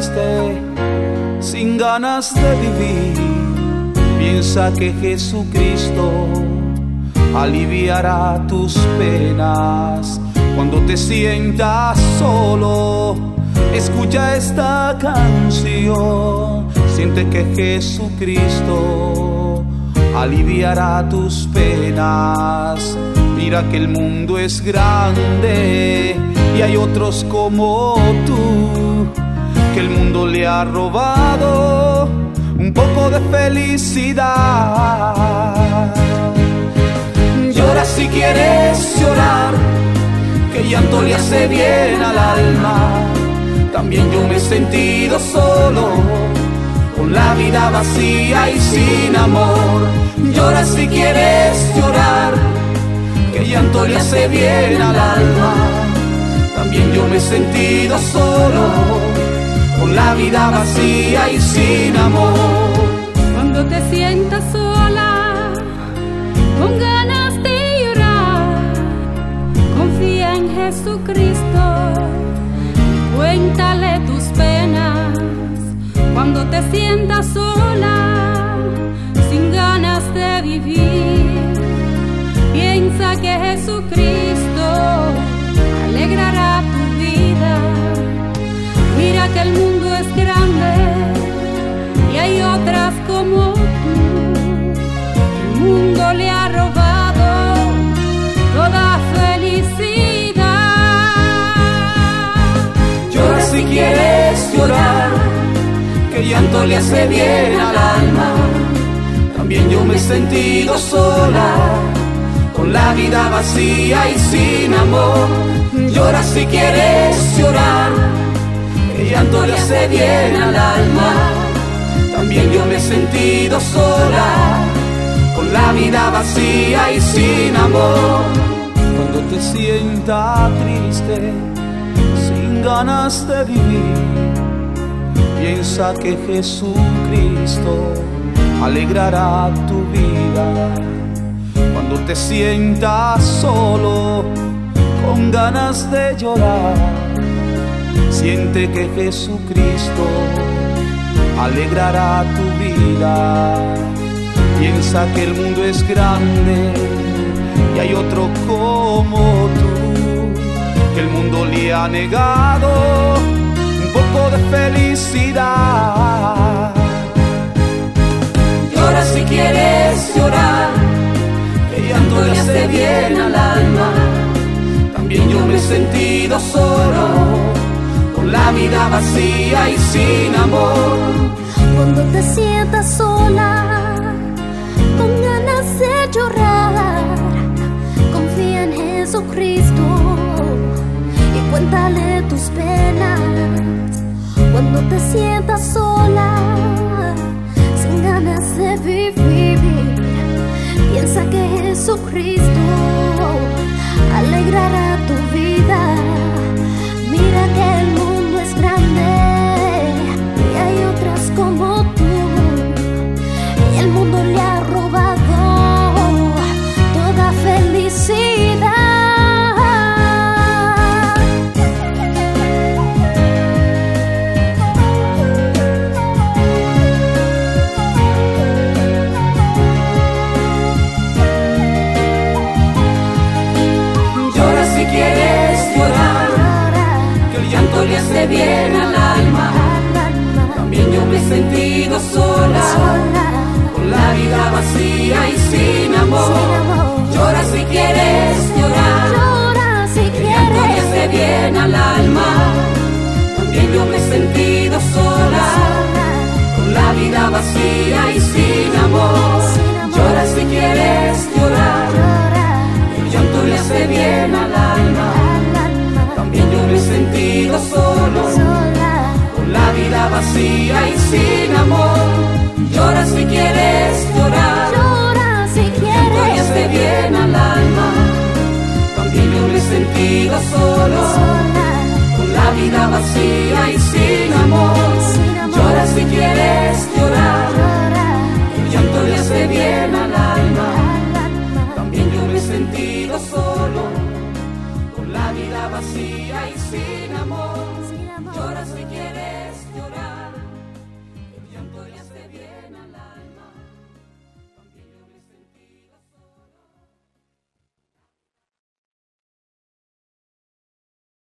triste, sin ganas de vivir, piensa que Jesucristo aliviará tus penas. Cuando te sientas solo, escucha esta canción. Siente que Jesucristo aliviará tus penas. Mira que el mundo es grande y hay otros como tú, que el mundo le ha robado un poco de felicidad. Llora si quieres llorar, que llanto le hace bien al alma. También yo me he sentido solo, con la vida vacía y sin amor. Llora si quieres llorar, que llanto le hace bien al alma. También yo me he sentido solo, con la vida vacía y sin amor. Cuando te sientas sola, con ganas de llorar, confía en Jesucristo, cuéntale tus penas. Cuando te sientas sola, sin ganas de vivir, piensa que Jesucristo alegrará tu vida. Mira que el mundo es grande y hay otras como tú. El mundo le ha robado toda felicidad. Llora si quieres llorar, que llanto le hace bien al alma. También yo me he sentido sola, con la vida vacía y sin amor. Llora si quieres llorar, que llanto le hace bien al alma. También yo me he sentido sola, con la vida vacía y sin amor. Cuando te sientas triste, sin ganas de vivir, piensa que Jesucristo alegrará tu vida. Cuando te sientas solo, con ganas de llorar, siente que Jesucristo alegrará tu vida. Piensa que el mundo es grande y hay otro como tú, que el mundo le ha negado un poco de felicidad. Llora si quieres llorar, que llanto le hace bien al alma. También yo me he sentido solo, con la vida vacía y sin amor. Cuando te sientas sola, con ganas de llorar, confía en Jesucristo y cuéntale tus penas. Cuando te sientas sola, sin ganas de vivir, piensa que Jesucristo alegrará tu vida. Mira que el mundo es grande y hay otras como tú, y el mundo le ha robado toda felicidad. Llora si quieres llorar, que el llanto le hace bien al alma. También yo me he sentido sola, con la vida vacía y sin amor. Llora si quieres llorar, Llora si que el llanto le hace bien al alma. También yo me he sentido sola, con la vida vacía y sin amor. Llora si quieres llorar, que el llanto le hace bien al alma. También yo me he sentido solo, con la vida vacía y sin amor. Llora si quieres llorar, Llora si que el llanto le hace bien al alma. También yo me he sentido solo, con la vida vacía y sin amor. Llora si quieres